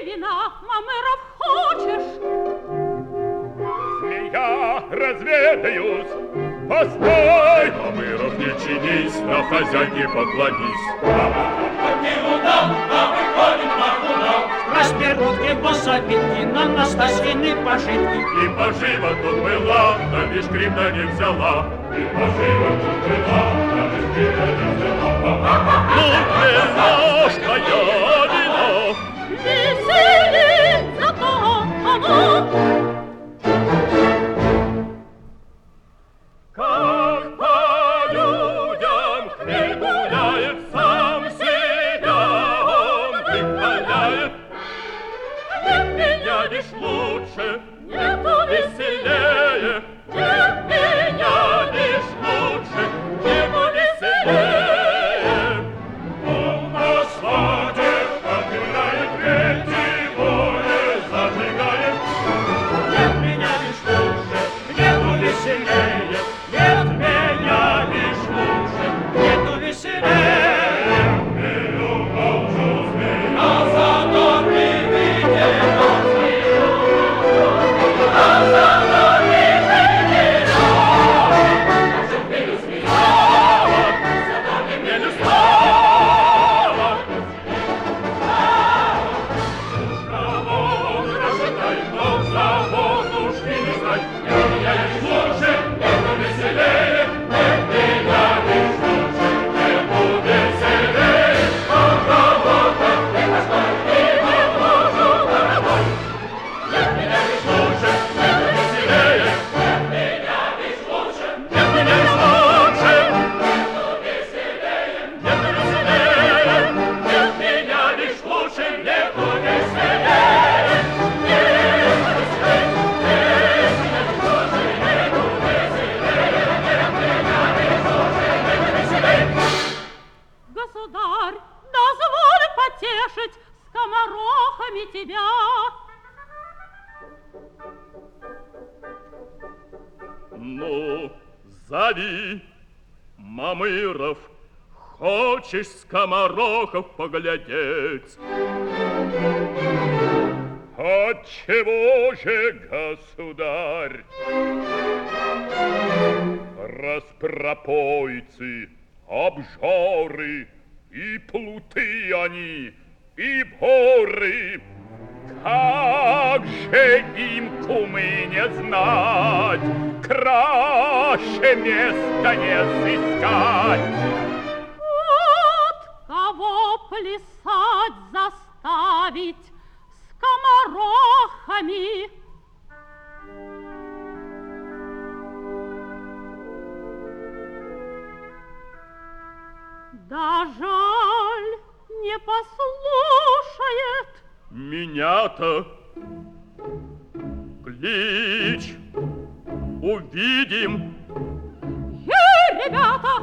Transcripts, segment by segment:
вина, Мамыров, хочешь? Змея, разведаюсь. Постой, Мамыров, не чинись, на хозяйке поклонись. Не удал, а выходит на удал. Расперутки, пособитки, на Настасьины пожитки. И пожива тут была, да лишь гривна не взяла. И пожива тут была, да лишь гривна не взяла. Ну, вино, я вино. Веселится то оно. Как по людям хмель гуляет, сам себя он выхваляет. Нет меня лишь лучше, Нету веселее. Нет меня лишь лучше, нету веселее. Он на свадьбе отбирает третий более зажигает. Нет меня лишь лучше, нету веселее. Нет меня лишь лучше, нету веселее. А зато привидено смею, а зато привидено. Не стало. Кого красотай, но заводушки не знай. Нет меня лишь лучше, нету веселее. Нет меня лишь лучше, нету веселее. А кого-то не постой, не положу дорогой. Нет меня лишь лучше, нету веселее. Нет меня лишь лучше, нет меня лишь лучше. Нету веселее, нету веселее. Нет меня лишь лучше, нету веселее. Государь, дозволь потешить скоморохами тебя. Ну, зови, Мамыров, хочешь скоморохов поглядеть? Отчего же, государь, распропойцы, обжоры, и плуты они, и воры, как же им, кумы, не знать, краще места не сыскать. Вот кого плясать заставить скоморохами. Да жаль, не послушает. Меня-то клич, увидим. Ей, ребята!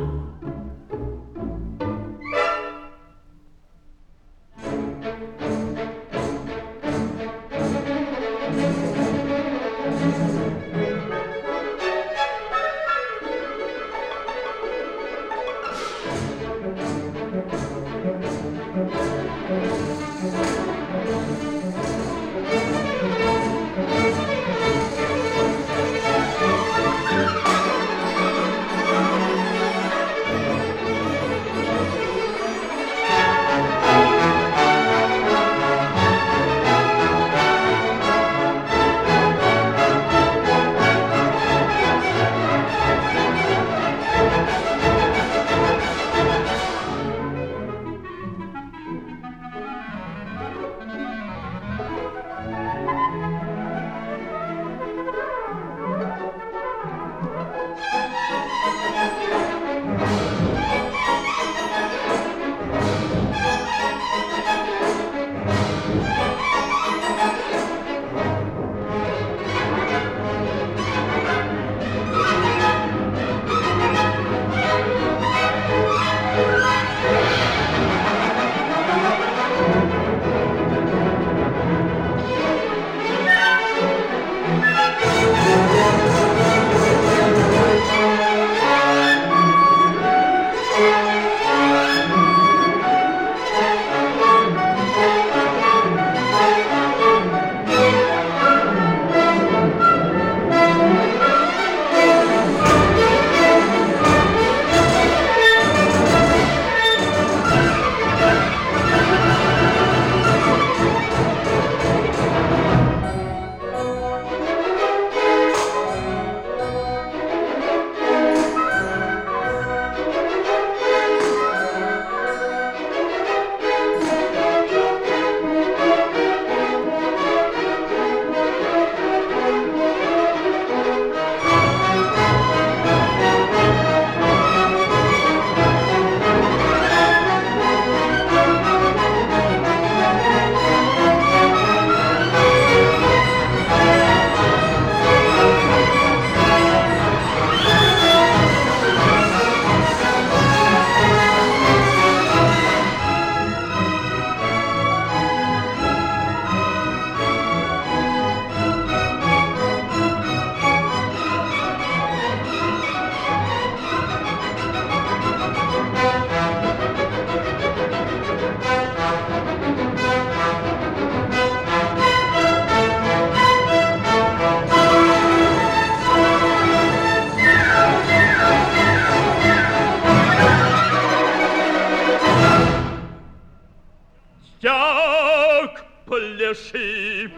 пляши.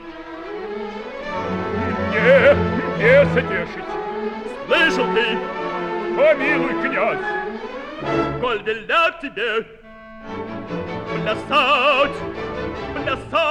Не, беса тешить. Слышал ты? Помилуй, князь. Коль велят тебе плясать, плясать.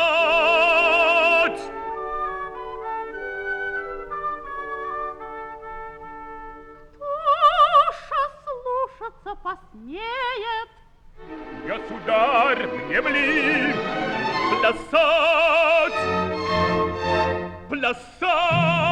Кто ж слушаться посмеет? Государь, внемли, плясать, плясать.